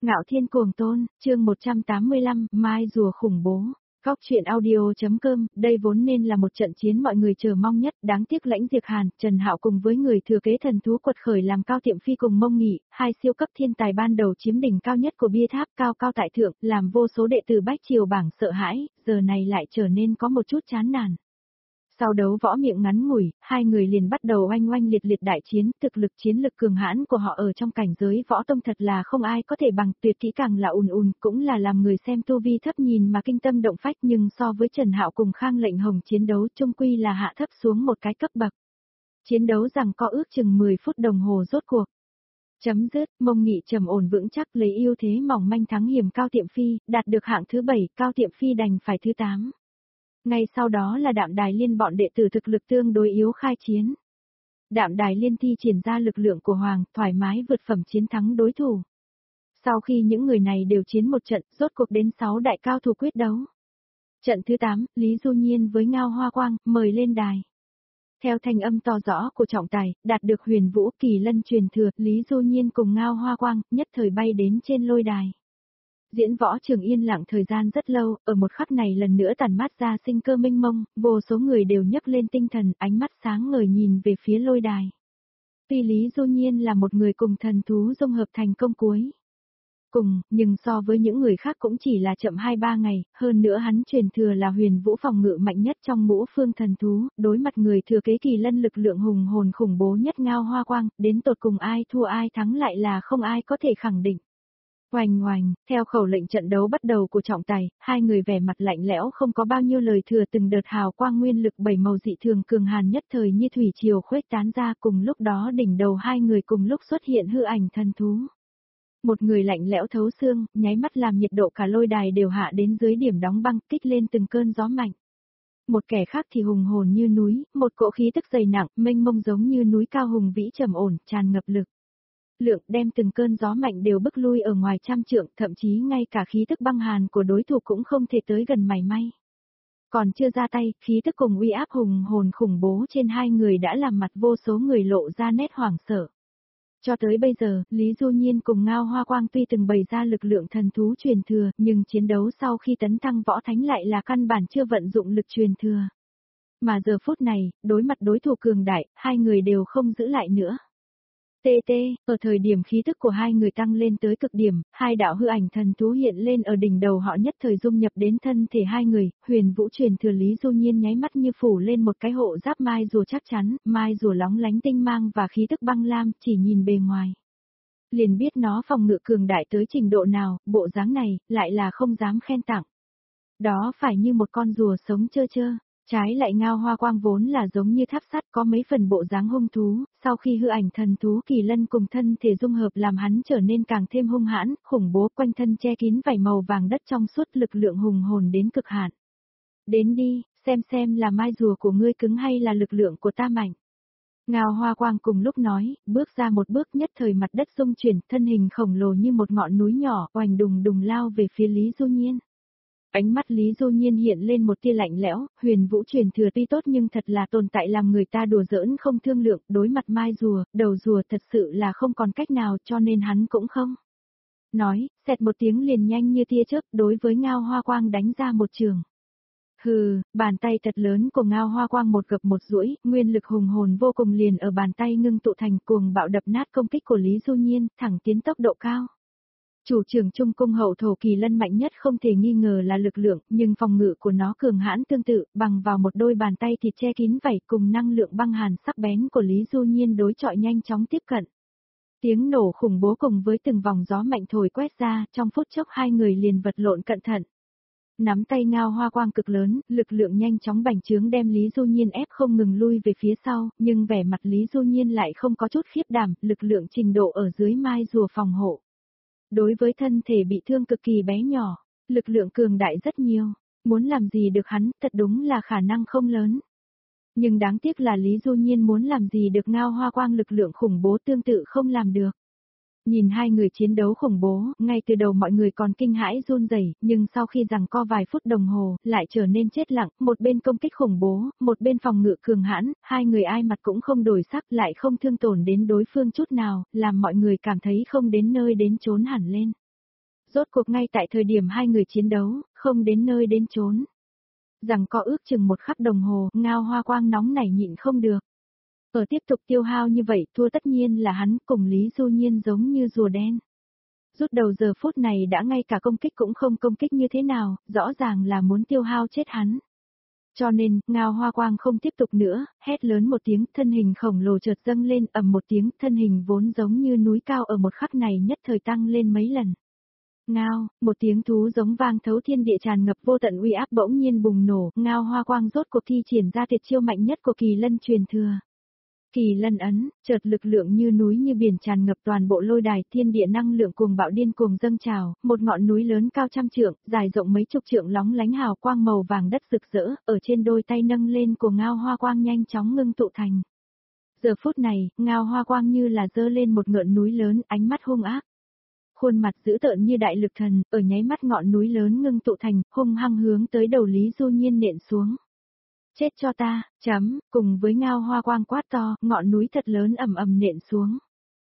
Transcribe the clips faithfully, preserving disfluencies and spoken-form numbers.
Ngạo Thiên Cuồng Tôn, chương một trăm tám mươi lăm, Mai rùa khủng bố. Góc truyện audio.com, đây vốn nên là một trận chiến mọi người chờ mong nhất, đáng tiếc Lãnh Diệp Hàn, Trần Hạo cùng với người thừa kế thần thú quật khởi làm Cao Tiệm Phi cùng Mông Nghị, hai siêu cấp thiên tài ban đầu chiếm đỉnh cao nhất của bia tháp cao cao tại thượng, làm vô số đệ tử Bách Triều bảng sợ hãi, giờ này lại trở nên có một chút chán nản. Sau đấu võ miệng ngắn ngủi, hai người liền bắt đầu oanh oanh liệt liệt đại chiến, thực lực chiến lực cường hãn của họ ở trong cảnh giới võ tông thật là không ai có thể bằng, tuyệt kỹ càng là ùn ùn, cũng là làm người xem tu vi thấp nhìn mà kinh tâm động phách, nhưng so với Trần Hạo cùng Khang Lệnh Hồng chiến đấu chung quy là hạ thấp xuống một cái cấp bậc. Chiến đấu rằng có ước chừng mười phút đồng hồ rốt cuộc. Chấm dứt, Mông Nghị trầm ổn vững chắc lấy ưu thế mỏng manh thắng hiểm Cao Tiệm Phi, đạt được hạng thứ bảy, Cao Tiệm Phi đành phải thứ tám. Ngay sau đó là Đạm Đài Liên bọn đệ tử thực lực tương đối yếu khai chiến. Đạm Đài Liên thi triển ra lực lượng của Hoàng, thoải mái vượt phẩm chiến thắng đối thủ. Sau khi những người này đều chiến một trận, rốt cuộc đến sáu đại cao thủ quyết đấu. Trận thứ tám, Lý Du Nhiên với Ngao Hoa Quang, mời lên đài. Theo thanh âm to rõ của trọng tài, đạt được Huyền Vũ Kỳ Lân truyền thừa, Lý Du Nhiên cùng Ngao Hoa Quang, nhất thời bay đến trên lôi đài. Diễn võ trường yên lặng thời gian rất lâu, ở một khắc này lần nữa tản mát ra sinh cơ mênh mông, vô số người đều nhấc lên tinh thần, ánh mắt sáng ngời nhìn về phía lôi đài. Tuy Lý Du Nhiên là một người cùng thần thú dung hợp thành công cuối. Cùng, nhưng so với những người khác cũng chỉ là chậm hai ba ngày, hơn nữa hắn truyền thừa là Huyền Vũ phòng ngự mạnh nhất trong ngũ phương thần thú, đối mặt người thừa kế Kỳ Lân lực lượng hùng hồn khủng bố nhất Ngao Hoa Quang, đến tột cùng ai thua ai thắng lại là không ai có thể khẳng định. Oành oành, theo khẩu lệnh trận đấu bắt đầu của trọng tài, hai người vẻ mặt lạnh lẽo không có bao nhiêu lời thừa, từng đợt hào quang nguyên lực bảy màu dị thường cường hàn nhất thời như thủy triều khuếch tán ra, cùng lúc đó đỉnh đầu hai người cùng lúc xuất hiện hư ảnh thần thú. Một người lạnh lẽo thấu xương, nháy mắt làm nhiệt độ cả lôi đài đều hạ đến dưới điểm đóng băng, kích lên từng cơn gió mạnh. Một kẻ khác thì hùng hồn như núi, một cỗ khí tức dày nặng, mênh mông giống như núi cao hùng vĩ trầm ổn, tràn ngập lực lượng, đem từng cơn gió mạnh đều bức lui ở ngoài trăm trượng, thậm chí ngay cả khí tức băng hàn của đối thủ cũng không thể tới gần mảy may. Còn chưa ra tay, khí tức cùng uy áp hùng hồn khủng bố trên hai người đã làm mặt vô số người lộ ra nét hoảng sợ. Cho tới bây giờ, Lý Du Nhiên cùng Ngao Hoa Quang tuy từng bày ra lực lượng thần thú truyền thừa, nhưng chiến đấu sau khi tấn thăng võ thánh lại là căn bản chưa vận dụng lực truyền thừa. Mà giờ phút này, đối mặt đối thủ cường đại, hai người đều không giữ lại nữa. Tê tê, ở thời điểm khí tức của hai người tăng lên tới cực điểm, hai đạo hư ảnh thần thú hiện lên ở đỉnh đầu họ nhất thời dung nhập đến thân thể hai người, Huyền Vũ truyền thừa Lý Du Nhiên nháy mắt như phủ lên một cái hộ giáp mai rùa chắc chắn, mai rùa lóng lánh tinh mang và khí tức băng lam, chỉ nhìn bề ngoài. Liền biết nó phòng ngự cường đại tới trình độ nào, bộ dáng này, lại là không dám khen tặng. Đó phải như một con rùa sống chơ chơ. Trái lại Ngao Hoa Quang vốn là giống như tháp sắt có mấy phần bộ dáng hung thú, sau khi hư ảnh thần thú Kỳ Lân cùng thân thể dung hợp làm hắn trở nên càng thêm hung hãn, khủng bố, quanh thân che kín vảy màu vàng đất trong suốt, lực lượng hùng hồn đến cực hạn. Đến đi, xem xem là mai rùa của ngươi cứng hay là lực lượng của ta mạnh. Ngao Hoa Quang cùng lúc nói, bước ra một bước nhất thời mặt đất rung chuyển, thân hình khổng lồ như một ngọn núi nhỏ, oành đùng đùng lao về phía Lý Du Nhiên. Ánh mắt Lý Du Nhiên hiện lên một tia lạnh lẽo, Huyền Vũ truyền thừa tuy tốt nhưng thật là tồn tại làm người ta đùa giỡn không thương lượng, đối mặt mai rùa, đầu rùa thật sự là không còn cách nào cho nên hắn cũng không. Nói, xẹt một tiếng liền nhanh như tia chớp đối với Ngao Hoa Quang đánh ra một trường. Hừ, bàn tay thật lớn của Ngao Hoa Quang một gập một duỗi, nguyên lực hùng hồn vô cùng liền ở bàn tay ngưng tụ thành cuồng bạo đập nát công kích của Lý Du Nhiên, thẳng tiến tốc độ cao. Chủ trưởng Trung Cung hậu thổ Kỳ Lân mạnh nhất không thể nghi ngờ là lực lượng, nhưng phòng ngự của nó cường hãn tương tự, bằng vào một đôi bàn tay thịt che kín vảy cùng năng lượng băng hàn sắc bén của Lý Du Nhiên đối chọi nhanh chóng tiếp cận. Tiếng nổ khủng bố cùng với từng vòng gió mạnh thổi quét ra, trong phút chốc hai người liền vật lộn cẩn thận. Nắm tay Ngao Hoa Quang cực lớn, lực lượng nhanh chóng bành trướng đem Lý Du Nhiên ép không ngừng lui về phía sau, nhưng vẻ mặt Lý Du Nhiên lại không có chút khiếp đảm, lực lượng trình độ ở dưới mai rùa phòng hộ. Đối với thân thể bị thương cực kỳ bé nhỏ, lực lượng cường đại rất nhiều, muốn làm gì được hắn, thật đúng là khả năng không lớn. Nhưng đáng tiếc là Lý Du Nhiên muốn làm gì được Ngao Hoa Quang lực lượng khủng bố tương tự không làm được. Nhìn hai người chiến đấu khủng bố, ngay từ đầu mọi người còn kinh hãi run rẩy, nhưng sau khi giằng co vài phút đồng hồ, lại trở nên chết lặng, một bên công kích khủng bố, một bên phòng ngự cường hãn, hai người ai mặt cũng không đổi sắc, lại không thương tổn đến đối phương chút nào, làm mọi người cảm thấy không đến nơi đến chốn hẳn lên. Rốt cuộc ngay tại thời điểm hai người chiến đấu, không đến nơi đến chốn. Rằng có ước chừng một khắc đồng hồ, Ngao Hoa Quang nóng nảy nhịn không được. Ở tiếp tục tiêu hao như vậy, thua tất nhiên là hắn cùng Lý Du Nhiên giống như rùa đen. Rút đầu giờ phút này đã ngay cả công kích cũng không công kích như thế nào, rõ ràng là muốn tiêu hao chết hắn. Cho nên, Ngao Hoa Quang không tiếp tục nữa, hét lớn một tiếng, thân hình khổng lồ chợt dâng lên, ầm một tiếng, thân hình vốn giống như núi cao ở một khắc này nhất thời tăng lên mấy lần. Ngao, một tiếng thú giống vang thấu thiên địa tràn ngập vô tận uy áp bỗng nhiên bùng nổ, Ngao Hoa Quang rốt cuộc thi triển ra tuyệt chiêu mạnh nhất của Kỳ Lân truyền thừa. Kỳ Lân ấn, chợt lực lượng như núi như biển tràn ngập toàn bộ lôi đài, thiên địa năng lượng cuồng bạo điên cuồng dâng trào, một ngọn núi lớn cao trăm trượng, dài rộng mấy chục trượng lóng lánh hào quang màu vàng đất rực rỡ, ở trên đôi tay nâng lên của Ngao Hoa Quang nhanh chóng ngưng tụ thành. Giờ phút này, Ngao Hoa Quang như là giơ lên một ngọn núi lớn, ánh mắt hung ác. Khuôn mặt dữ tợn như đại lực thần, ở nháy mắt ngọn núi lớn ngưng tụ thành, hung hăng hướng tới đầu Lý Du Nhiên nện xuống. Chết cho ta, chấm, cùng với Ngao Hoa Quang quát to, ngọn núi thật lớn ầm ầm nện xuống.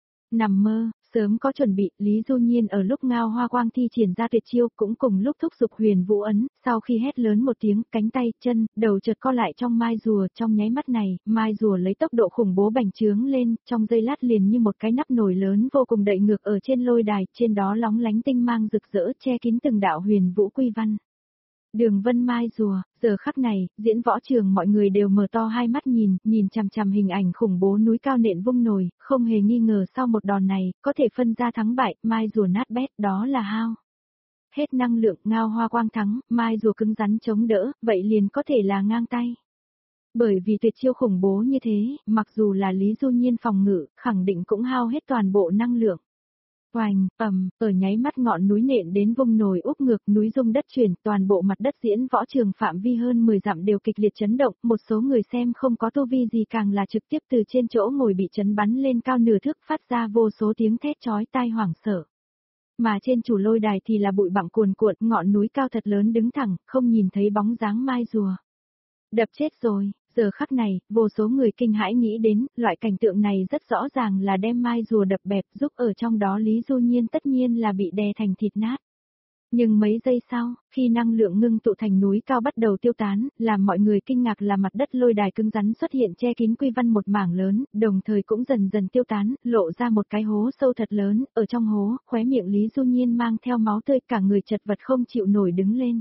Nằm mơ, sớm có chuẩn bị, Lý Du Nhiên ở lúc Ngao Hoa Quang thi triển ra tuyệt chiêu cũng cùng lúc thúc giục huyền vũ ấn, sau khi hét lớn một tiếng, cánh tay, chân, đầu chợt co lại trong mai rùa, trong nháy mắt này, mai rùa lấy tốc độ khủng bố bành trướng lên, trong giây lát liền như một cái nắp nồi lớn vô cùng đậy ngược ở trên lôi đài, trên đó lóng lánh tinh mang rực rỡ che kín từng đạo huyền vũ quy văn. Đường vân mai rùa, giờ khắc này, diễn võ trường mọi người đều mở to hai mắt nhìn, nhìn chằm chằm hình ảnh khủng bố núi cao nện vung nồi, không hề nghi ngờ sau một đòn này, có thể phân ra thắng bại, mai rùa nát bét, đó là hao. Hết năng lượng, Ngao Hoa Quang thắng, mai rùa cứng rắn chống đỡ, vậy liền có thể là ngang tay. Bởi vì tuyệt chiêu khủng bố như thế, mặc dù là Lý Du Nhiên phòng ngự, khẳng định cũng hao hết toàn bộ năng lượng. Oành, ầm, ở nháy mắt ngọn núi nện đến vung nồi úp ngược, núi rung đất chuyển, toàn bộ mặt đất diễn võ trường phạm vi hơn mười dặm đều kịch liệt chấn động, một số người xem không có tu vi gì càng là trực tiếp từ trên chỗ ngồi bị chấn bắn lên cao nửa thước, phát ra vô số tiếng thét chói tai hoảng sợ. Mà trên chủ lôi đài thì là bụi bặm cuồn cuộn, ngọn núi cao thật lớn đứng thẳng, không nhìn thấy bóng dáng mai rùa. Đập chết rồi. Giờ khắc này, vô số người kinh hãi nghĩ đến, loại cảnh tượng này rất rõ ràng là đem mai rùa đập bẹp, giúp ở trong đó Lý Du Nhiên tất nhiên là bị đè thành thịt nát. Nhưng mấy giây sau, khi năng lượng ngưng tụ thành núi cao bắt đầu tiêu tán, làm mọi người kinh ngạc là mặt đất lôi đài cứng rắn xuất hiện che kín quy văn một mảng lớn, đồng thời cũng dần dần tiêu tán, lộ ra một cái hố sâu thật lớn, ở trong hố, khóe miệng Lý Du Nhiên mang theo máu tươi, cả người chật vật không chịu nổi đứng lên.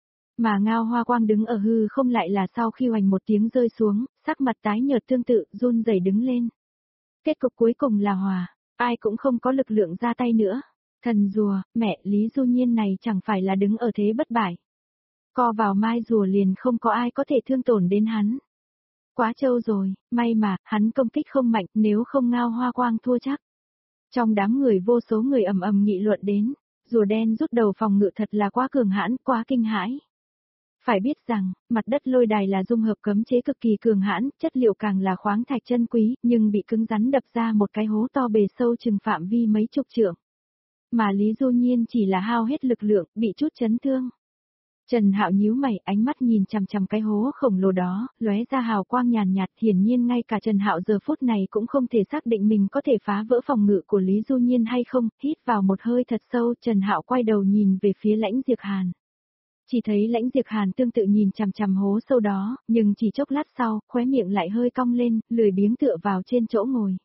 Mà Ngao Hoa Quang đứng ở hư không lại là sau khi hoành một tiếng rơi xuống, sắc mặt tái nhợt tương tự, run rẩy đứng lên. Kết cục cuối cùng là hòa, ai cũng không có lực lượng ra tay nữa. Thần rùa, mẹ, Lý Du Nhiên này chẳng phải là đứng ở thế bất bại. Co vào mai rùa liền không có ai có thể thương tổn đến hắn. Quá trâu rồi, may mà, hắn công kích không mạnh, nếu không Ngao Hoa Quang thua chắc. Trong đám người vô số người ầm ầm nghị luận đến, rùa đen rút đầu phòng ngự thật là quá cường hãn, quá kinh hãi. Phải biết rằng, mặt đất lôi đài là dung hợp cấm chế cực kỳ cường hãn, chất liệu càng là khoáng thạch chân quý, nhưng bị cứng rắn đập ra một cái hố to bề sâu chừng phạm vi mấy chục trượng. Mà Lý Du Nhiên chỉ là hao hết lực lượng, bị chút chấn thương. Trần Hạo nhíu mày, ánh mắt nhìn chằm chằm cái hố khổng lồ đó, lóe ra hào quang nhàn nhạt, hiển nhiên ngay cả Trần Hạo giờ phút này cũng không thể xác định mình có thể phá vỡ phòng ngự của Lý Du Nhiên hay không, hít vào một hơi thật sâu, Trần Hạo quay đầu nhìn về phía Lãnh Diệp Hàn. Chỉ thấy Lãnh Diệp Hàn tương tự nhìn chằm chằm hố sâu đó, nhưng chỉ chốc lát sau, khóe miệng lại hơi cong lên, lười biếng tựa vào trên chỗ ngồi.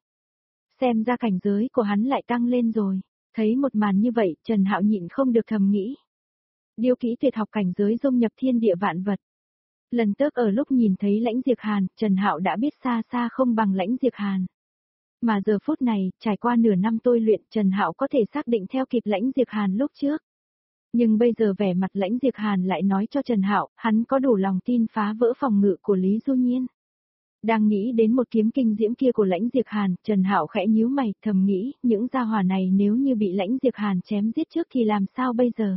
Xem ra cảnh giới của hắn lại tăng lên rồi. Thấy một màn như vậy, Trần Hạo nhịn không được thầm nghĩ. Điêu kỹ tuyệt học cảnh giới dung nhập thiên địa vạn vật. Lần trước ở lúc nhìn thấy Lãnh Diệp Hàn, Trần Hạo đã biết xa xa không bằng Lãnh Diệp Hàn. Mà giờ phút này, trải qua nửa năm tôi luyện, Trần Hạo có thể xác định theo kịp Lãnh Diệp Hàn lúc trước. Nhưng bây giờ vẻ mặt Lãnh Diệp Hàn lại nói cho Trần Hạo, hắn có đủ lòng tin phá vỡ phòng ngự của Lý Du Nhiên. Đang nghĩ đến một kiếm kinh diễm kia của Lãnh Diệp Hàn, Trần Hạo khẽ nhíu mày, thầm nghĩ, những gia hỏa này nếu như bị Lãnh Diệp Hàn chém giết trước thì làm sao bây giờ?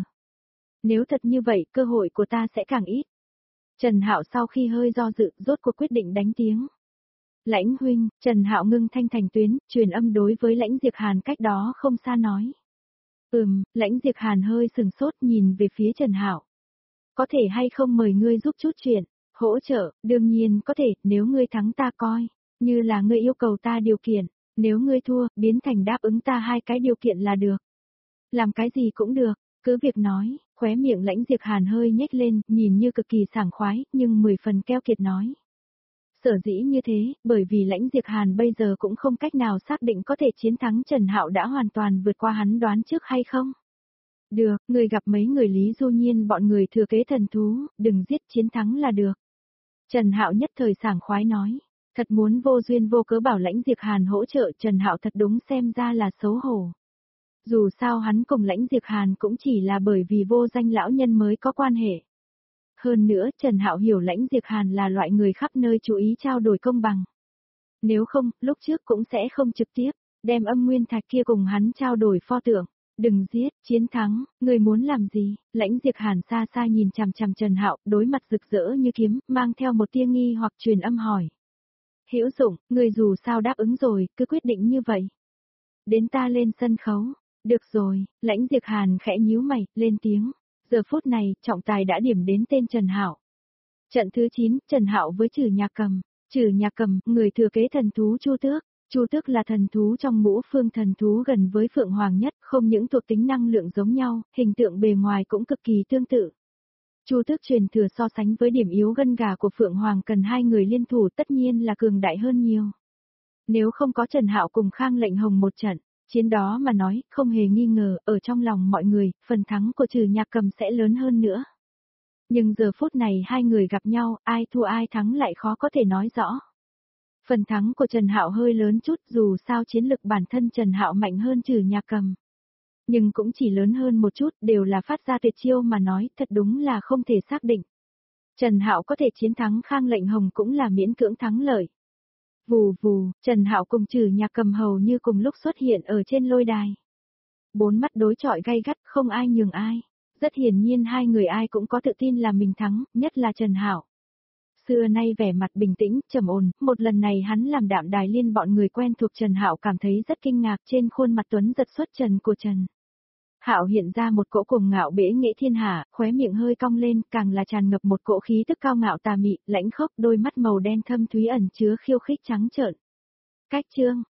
Nếu thật như vậy, cơ hội của ta sẽ càng ít. Trần Hạo sau khi hơi do dự, rốt cuộc quyết định đánh tiếng. Lãnh huynh, Trần Hạo ngưng thanh thành tuyến, truyền âm đối với Lãnh Diệp Hàn cách đó không xa nói. Ừm, Lãnh Diệp Hàn hơi sừng sốt nhìn về phía Trần Hạo. Có thể hay không mời ngươi giúp chút chuyện? Hỗ trợ, đương nhiên có thể, nếu ngươi thắng ta coi, như là ngươi yêu cầu ta điều kiện, nếu ngươi thua, biến thành đáp ứng ta hai cái điều kiện là được. Làm cái gì cũng được, Cứ việc nói, khóe miệng Lãnh Diệp Hàn hơi nhếch lên, nhìn như cực kỳ sảng khoái, nhưng mười phần keo kiệt nói. Sở dĩ như thế, bởi vì Lãnh Diệp Hàn bây giờ cũng không cách nào xác định có thể chiến thắng Trần Hạo đã hoàn toàn vượt qua hắn đoán trước hay không. Được, người gặp mấy người Lý Du Nhiên bọn người thừa kế thần thú, đừng giết chiến thắng là được. Trần Hạo nhất thời sảng khoái nói, thật muốn vô duyên vô cớ bảo Lãnh Diệp Hàn hỗ trợ Trần Hạo thật đúng xem ra là xấu hổ. Dù sao hắn cùng Lãnh Diệp Hàn cũng chỉ là bởi vì vô danh lão nhân mới có quan hệ. Hơn nữa Trần Hạo hiểu Lãnh Diệp Hàn là loại người khắp nơi chú ý trao đổi công bằng. Nếu không, lúc trước cũng sẽ không trực tiếp, đem âm nguyên thạch kia cùng hắn trao đổi pho tượng. Đừng giết, chiến thắng, người muốn làm gì? Lãnh Diệp Hàn xa xa nhìn chằm chằm Trần Hạo, đối mặt rực rỡ như kiếm, mang theo một tia nghi hoặc truyền âm hỏi. Hữu Dụng, người dù sao đáp ứng rồi, cứ quyết định như vậy. Đến ta lên sân khấu. Được rồi, Lãnh Diệp Hàn khẽ nhíu mày, lên tiếng. Giờ phút này, trọng tài đã điểm đến tên Trần Hạo. Trận thứ chín, Trần Hạo với Trử Nhạc Cầm. Trử Nhạc Cầm, người thừa kế thần thú Chu Tước. Chu Tước là thần thú trong ngũ phương thần thú gần với Phượng Hoàng nhất, không những thuộc tính năng lượng giống nhau, hình tượng bề ngoài cũng cực kỳ tương tự. Chu Tước truyền thừa so sánh với điểm yếu gân gà của Phượng Hoàng cần hai người liên thủ tất nhiên là cường đại hơn nhiều. Nếu không có Trần Hạo cùng Khang Lệnh Hồng một trận, chiến đó mà nói, không hề nghi ngờ, ở trong lòng mọi người, phần thắng của Trử Nhạc Cầm sẽ lớn hơn nữa. Nhưng giờ phút này hai người gặp nhau, ai thua ai thắng lại khó có thể nói rõ. Phần thắng của Trần Hạo hơi lớn chút, dù sao chiến lực bản thân Trần Hạo mạnh hơn Trử Nhạc Cầm. Nhưng cũng chỉ lớn hơn một chút, đều là phát ra tuyệt chiêu mà nói, thật đúng là không thể xác định. Trần Hạo có thể chiến thắng Khang Lệnh Hồng cũng là miễn cưỡng thắng lợi. Vù vù, Trần Hạo cùng Trử Nhạc Cầm hầu như cùng lúc xuất hiện ở trên lôi đài. Bốn mắt đối chọi gay gắt, không ai nhường ai. Rất hiển nhiên hai người ai cũng có tự tin là mình thắng, nhất là Trần Hạo. Xưa nay vẻ mặt bình tĩnh, trầm ổn, một lần này hắn làm đạm đài liên bọn người quen thuộc Trần Hạo cảm thấy rất kinh ngạc trên khuôn mặt tuấn giật xuất trần của Trần Hạo hiện ra một cỗ cuồng ngạo bẽ nghệ thiên hạ, khóe miệng hơi cong lên, càng là tràn ngập một cỗ khí tức cao ngạo tà mị, lãnh khốc, đôi mắt màu đen thâm thúy ẩn chứa khiêu khích trắng trợn. Cách chương